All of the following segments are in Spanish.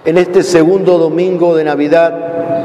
en este segundo domingo de Navidad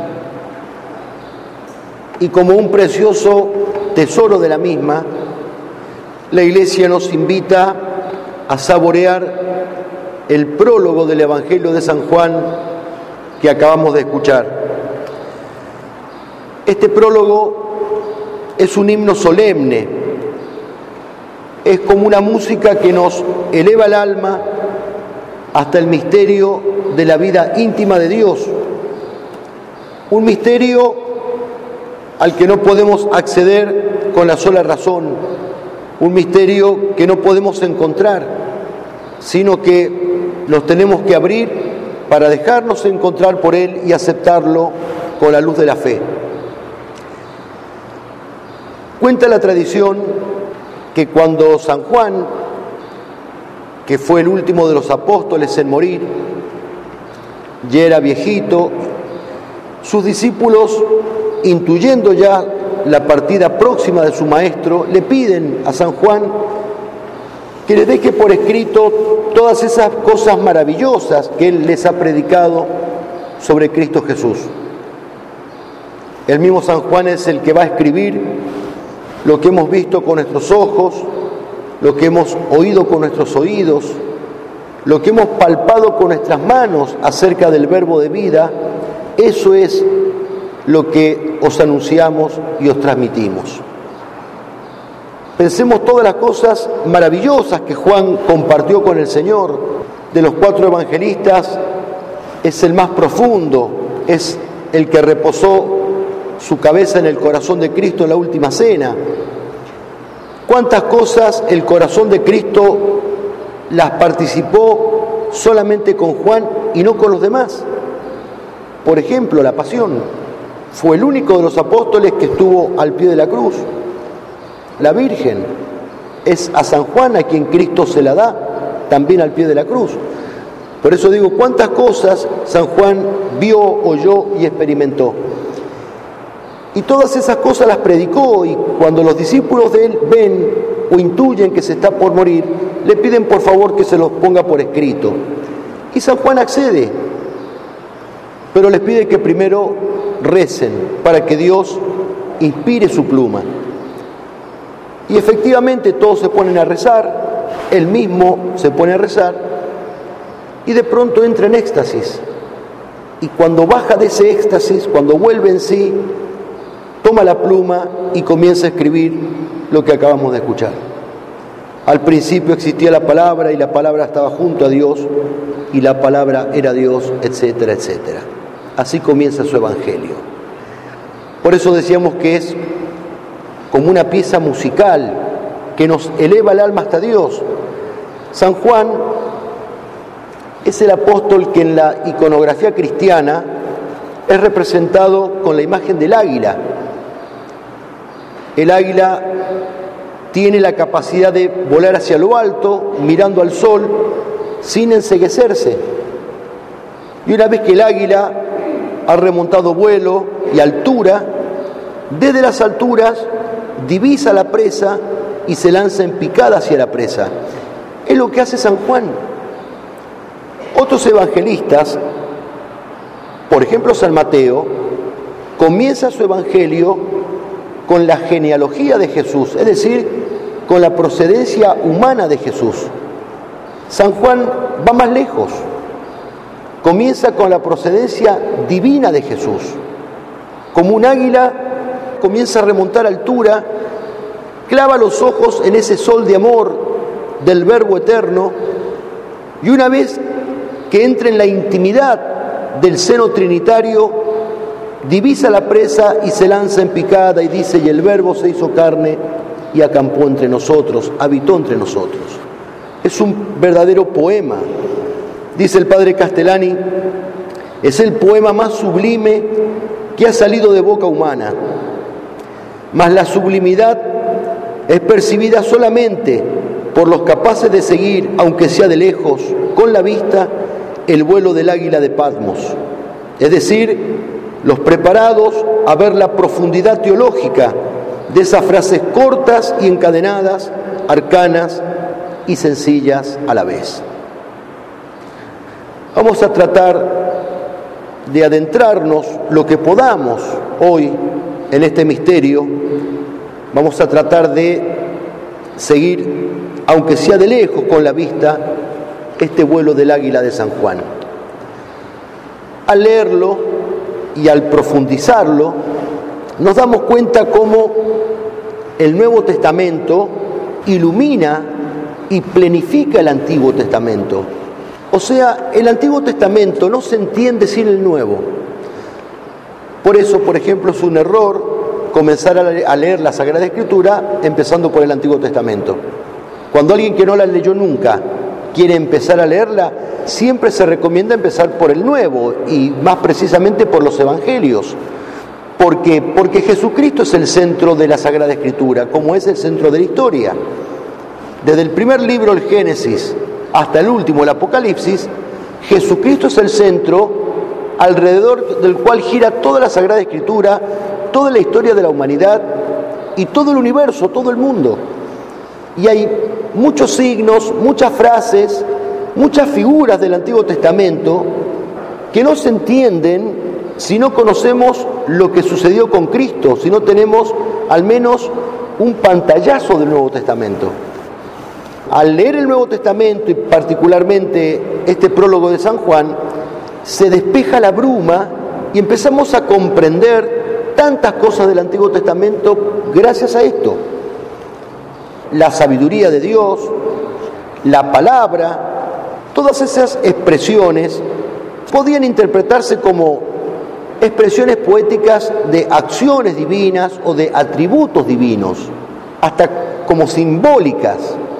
y como un precioso tesoro de la misma, la Iglesia nos invita a saborear el prólogo del Evangelio de San Juan que acabamos de escuchar. Este prólogo es un himno solemne, es como una música que nos eleva el alma hasta el misterio de la vida íntima de Dios, un misterio al que no podemos acceder con la sola razón, un misterio que no podemos encontrar, sino que nos tenemos que abrir para dejarnos encontrar por Él y aceptarlo con la luz de la fe. Cuenta la tradición que cuando San Juan, que fue el último de los apóstoles en morir, ya era viejito, sus discípulos, intuyendo ya la partida próxima de su maestro, le piden a San Juan que les deje por escrito todas esas cosas maravillosas que él les ha predicado sobre Cristo Jesús. El mismo San Juan es el que va a escribir lo que hemos visto con nuestros ojos, lo que hemos oído con nuestros oídos, lo que hemos palpado con nuestras manos acerca del verbo de vida. Eso es lo que os anunciamos y os transmitimos. Pensemos todas las cosas maravillosas que Juan compartió con el Señor. De los 4 evangelistas es el más profundo, es el que reposó su cabeza en el corazón de Cristo en la última cena. ¿Cuántas cosas el corazón de Cristo las participó solamente con Juan y no con los demás? Por ejemplo, la pasión. Fue el único de los apóstoles que estuvo al pie de la cruz. La Virgen es a San Juan a quien Cristo se la da, también al pie de la cruz. Por eso digo, ¿cuántas cosas San Juan vio, oyó y experimentó? Y todas esas cosas las predicó, y cuando los discípulos de él ven o intuyen que se está por morir, le piden por favor que se los ponga por escrito. Y San Juan accede, pero les pide que primero recen para que Dios inspire su pluma. Y efectivamente todos se ponen a rezar, él mismo se pone a rezar, y de pronto entra en éxtasis. Y cuando baja de ese éxtasis, cuando vuelve en sí, toma la pluma y comienza a escribir lo que acabamos de escuchar. Al principio existía la palabra y la palabra estaba junto a Dios y la palabra era Dios, etcétera, etcétera. Así comienza su evangelio. Por eso decíamos que es como una pieza musical que nos eleva el alma hasta Dios. San Juan es el apóstol que en la iconografía cristiana es representado con la imagen del águila. El águila tiene la capacidad de volar hacia lo alto, mirando al sol, sin enceguecerse. Y una vez que el águila ha remontado vuelo y altura, desde las alturas divisa la presa y se lanza en picada hacia la presa. Es lo que hace San Juan. Otros evangelistas, por ejemplo San Mateo, comienza su evangelio con la genealogía de Jesús, es decir, con la procedencia humana de Jesús. San Juan va más lejos, comienza con la procedencia divina de Jesús. Como un águila comienza a remontar altura, clava los ojos en ese sol de amor del Verbo eterno, y una vez que entra en la intimidad del seno trinitario, divisa la presa y se lanza en picada y dice: y el Verbo se hizo carne y acampó entre nosotros, habitó entre nosotros. Es un verdadero poema. Dice el padre Castellani, es el poema más sublime que ha salido de boca humana, mas la sublimidad es percibida solamente por los capaces de seguir, aunque sea de lejos, con la vista, el vuelo del águila de Patmos, es decir, los preparados a ver la profundidad teológica de esas frases cortas y encadenadas, arcanas y sencillas a la vez. Vamos a tratar de adentrarnos lo que podamos hoy en este misterio, vamos a tratar de seguir, aunque sea de lejos con la vista, este vuelo del águila de San Juan. Al leerlo y al profundizarlo, nos damos cuenta cómo el Nuevo Testamento ilumina y plenifica el Antiguo Testamento. O sea, el Antiguo Testamento no se entiende sin el Nuevo. Por eso, por ejemplo, es un error comenzar a leer la Sagrada Escritura empezando por el Antiguo Testamento. Cuando alguien que no la leyó nunca quiere empezar a leerla, siempre se recomienda empezar por el Nuevo y más precisamente por los Evangelios. ¿Por qué? Porque Jesucristo es el centro de la Sagrada Escritura, como es el centro de la historia. Desde el primer libro, el Génesis, hasta el último, el Apocalipsis, Jesucristo es el centro alrededor del cual gira toda la Sagrada Escritura, toda la historia de la humanidad y todo el universo, todo el mundo. Y hay muchos signos, muchas frases, muchas figuras del Antiguo Testamento que no se entienden si no conocemos lo que sucedió con Cristo, si no tenemos al menos un pantallazo del Nuevo Testamento. Al leer el Nuevo Testamento y particularmente este prólogo de San Juan, se despeja la bruma y empezamos a comprender tantas cosas del Antiguo Testamento gracias a esto. La sabiduría de Dios, la palabra, todas esas expresiones podían interpretarse como expresiones poéticas de acciones divinas o de atributos divinos, hasta como simbólicas.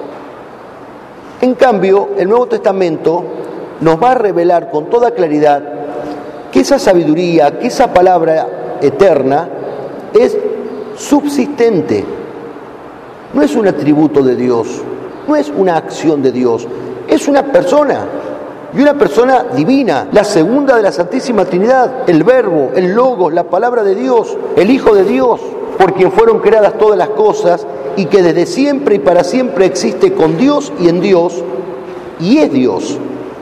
En cambio, el Nuevo Testamento nos va a revelar con toda claridad que esa sabiduría, que esa palabra eterna es subsistente. No es un atributo de Dios, no es una acción de Dios, es una persona, y una persona divina, la segunda de la Santísima Trinidad, el Verbo, el Logos, la palabra de Dios, el Hijo de Dios, por quien fueron creadas todas las cosas y que desde siempre y para siempre existe con Dios y en Dios, y es Dios.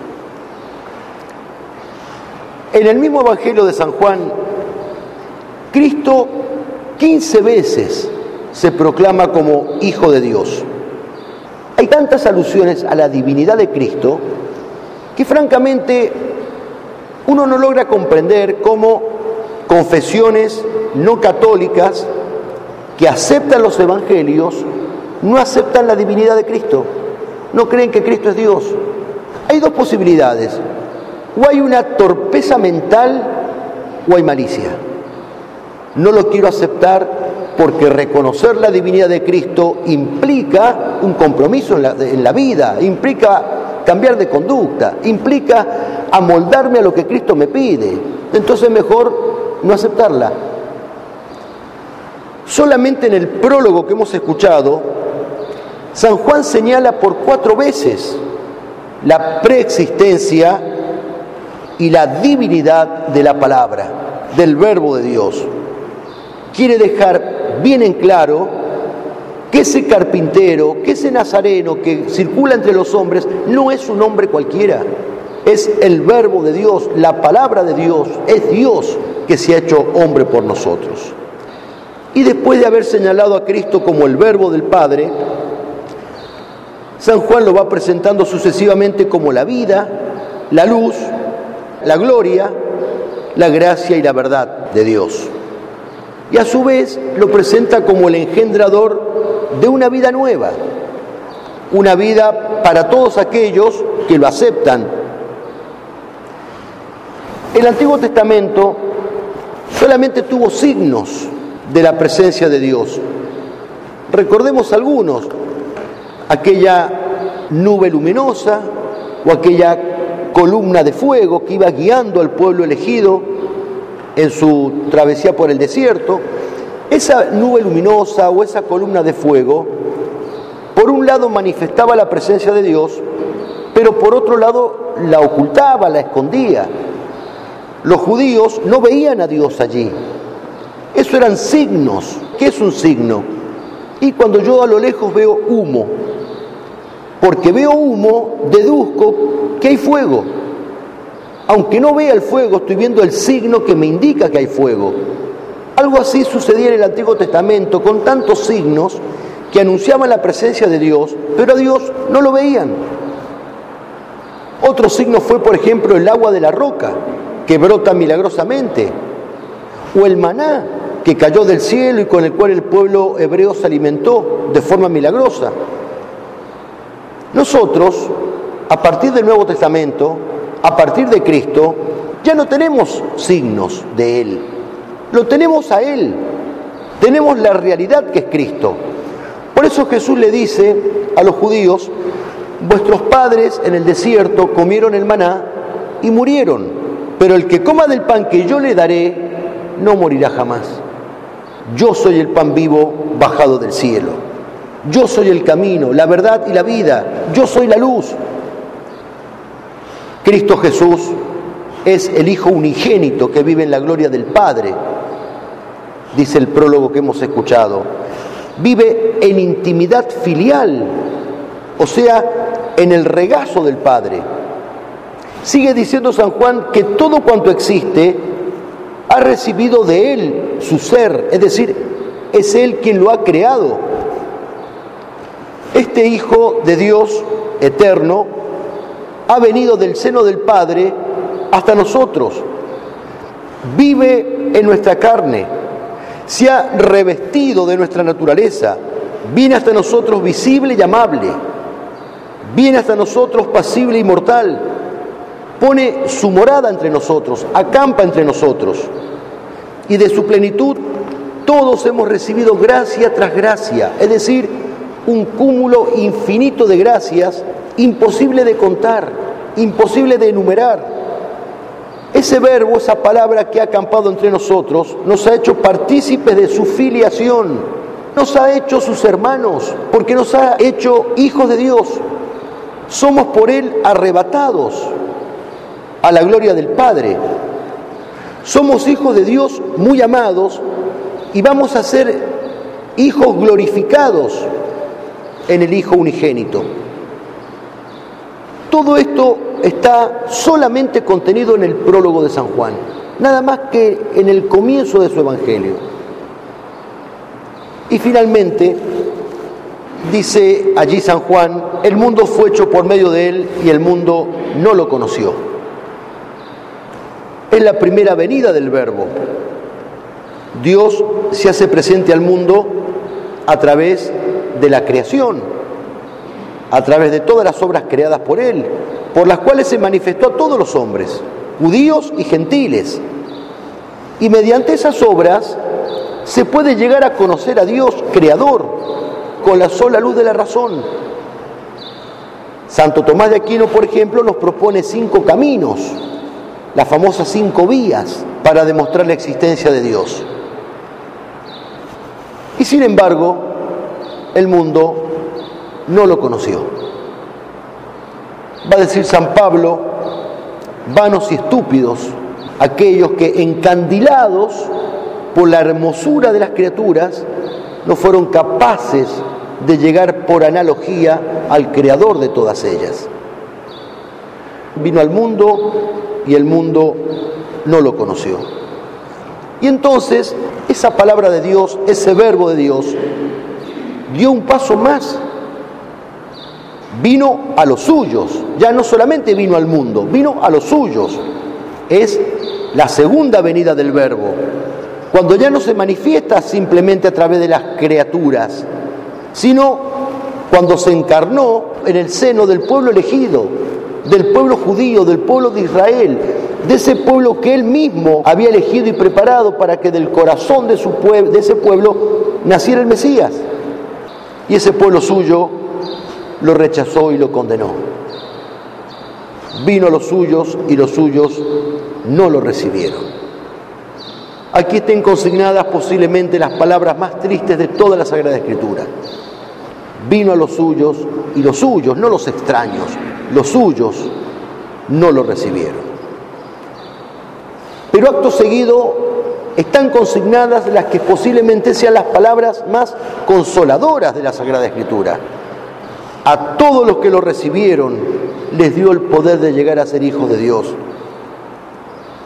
En el mismo Evangelio de San Juan, Cristo 15 veces se proclama como Hijo de Dios. Hay tantas alusiones a la divinidad de Cristo que francamente uno no logra comprender cómo confesiones no católicas que aceptan los evangelios no aceptan la divinidad de Cristo, no creen que Cristo es Dios. Hay dos posibilidades: o hay una torpeza mental o hay malicia. No lo quiero aceptar porque reconocer la divinidad de Cristo implica un compromiso en la vida, implica cambiar de conducta, implica amoldarme a lo que Cristo me pide. Entonces mejor no aceptarla. Solamente en el prólogo que hemos escuchado, San Juan señala por 4 veces la preexistencia y la divinidad de la palabra, del Verbo de Dios. Quiere dejar bien en claro que ese carpintero, que ese nazareno que circula entre los hombres no es un hombre cualquiera, es el Verbo de Dios, la palabra de Dios, es Dios que se ha hecho hombre por nosotros. Y después de haber señalado a Cristo como el Verbo del Padre, San Juan lo va presentando sucesivamente como la vida, la luz, la gloria, la gracia y la verdad de Dios. Y a su vez lo presenta como el engendrador de una vida nueva, una vida para todos aquellos que lo aceptan. El Antiguo Testamento solamente tuvo signos de la presencia de Dios. Recordemos algunos: aquella nube luminosa o aquella columna de fuego que iba guiando al pueblo elegido en su travesía por el desierto. Esa nube luminosa o esa columna de fuego, por un lado manifestaba la presencia de Dios, pero por otro lado la ocultaba, la escondía. Los judíos no veían a Dios allí. Eso eran signos. ¿Qué es un signo? Y cuando yo a lo lejos veo humo, porque veo humo, deduzco que hay fuego. Aunque no vea el fuego, estoy viendo el signo que me indica que hay fuego. Algo así sucedía en el Antiguo Testamento, con tantos signos que anunciaban la presencia de Dios, pero a Dios no lo veían. Otro signo fue, por ejemplo, el agua de la roca, que brota milagrosamente, o el maná, que cayó del cielo y con el cual el pueblo hebreo se alimentó de forma milagrosa. Nosotros, a partir del Nuevo Testamento, a partir de Cristo, ya no tenemos signos de Él, lo tenemos a Él, tenemos la realidad que es Cristo. Por eso Jesús le dice a los judíos: vuestros padres en el desierto comieron el maná y murieron, pero el que coma del pan que yo le daré no morirá jamás. Yo soy el pan vivo bajado del cielo. Yo soy el camino, la verdad y la vida. Yo soy la luz. Cristo Jesús es el Hijo unigénito que vive en la gloria del Padre, dice el prólogo que hemos escuchado. Vive en intimidad filial, o sea, en el regazo del Padre. Sigue diciendo San Juan que todo cuanto existe ha recibido de Él su ser, es decir, es Él quien lo ha creado. Este Hijo de Dios eterno ha venido del seno del Padre hasta nosotros, vive en nuestra carne, se ha revestido de nuestra naturaleza, viene hasta nosotros visible y amable, viene hasta nosotros pasible y mortal, pone su morada entre nosotros, acampa entre nosotros, y de su plenitud todos hemos recibido gracia tras gracia, es decir, un cúmulo infinito de gracias, imposible de contar, imposible de enumerar. Ese verbo, esa palabra que ha acampado entre nosotros, nos ha hecho partícipes de su filiación, nos ha hecho sus hermanos, porque nos ha hecho hijos de Dios. Somos por Él arrebatados a la gloria del Padre. Somos hijos de Dios muy amados y vamos a ser hijos glorificados en el Hijo unigénito. Todo esto está solamente contenido en el prólogo de San Juan, nada más que en el comienzo de su Evangelio. Y finalmente, dice allí San Juan, el mundo fue hecho por medio de Él y el mundo no lo conoció. Es la primera venida del Verbo. Dios se hace presente al mundo a través de la creación, a través de todas las obras creadas por Él, por las cuales se manifestó a todos los hombres, judíos y gentiles. Y mediante esas obras se puede llegar a conocer a Dios creador con la sola luz de la razón. Santo Tomás de Aquino, por ejemplo, nos propone 5 caminos, las famosas 5 vías para demostrar la existencia de Dios. Y sin embargo, el mundo no lo conoció. Va a decir San Pablo, vanos y estúpidos aquellos que, encandilados por la hermosura de las criaturas, no fueron capaces de llegar por analogía al creador de todas ellas. Vino al mundo y el mundo no lo conoció. Y entonces esa palabra de Dios, ese verbo de Dios, dio un paso más. Vino a los suyos, ya no solamente vino al mundo, vino a los suyos. Es la segunda venida del Verbo, cuando ya no se manifiesta simplemente a través de las criaturas, sino cuando se encarnó en el seno del pueblo elegido, del pueblo judío, del pueblo de Israel, de ese pueblo que Él mismo había elegido y preparado para que del corazón de ese pueblo naciera el Mesías. Y ese pueblo suyo lo rechazó y lo condenó. Vino a los suyos y los suyos no lo recibieron. Aquí están consignadas posiblemente las palabras más tristes de toda la Sagrada Escritura. Vino a los suyos y los suyos, no los extraños, los suyos no lo recibieron. Pero acto seguido están consignadas las que posiblemente sean las palabras más consoladoras de la Sagrada Escritura. A todos los que lo recibieron les dio el poder de llegar a ser hijos de Dios,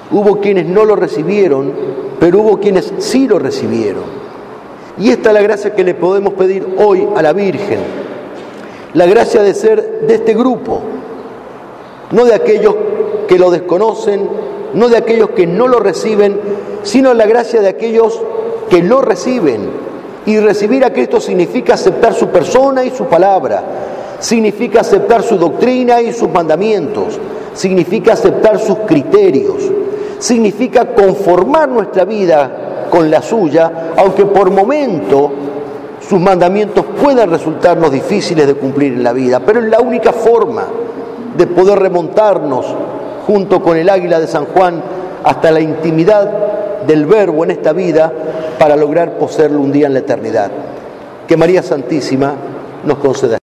hubo quienes no lo recibieron, pero hubo quienes sí lo recibieron. Y esta es la gracia que le podemos pedir hoy a la Virgen, la gracia de ser de este grupo, no de aquellos que lo desconocen, no de aquellos que no lo reciben, sino la gracia de aquellos que lo reciben. Y recibir a Cristo significa aceptar su persona y su palabra, significa aceptar su doctrina y sus mandamientos, significa aceptar sus criterios, significa conformar nuestra vida con la suya, aunque por momento sus mandamientos puedan resultarnos difíciles de cumplir en la vida, pero es la única forma de poder remontarnos junto con el águila de San Juan hasta la intimidad del Verbo en esta vida para lograr poseerlo un día en la eternidad. Que María Santísima nos conceda.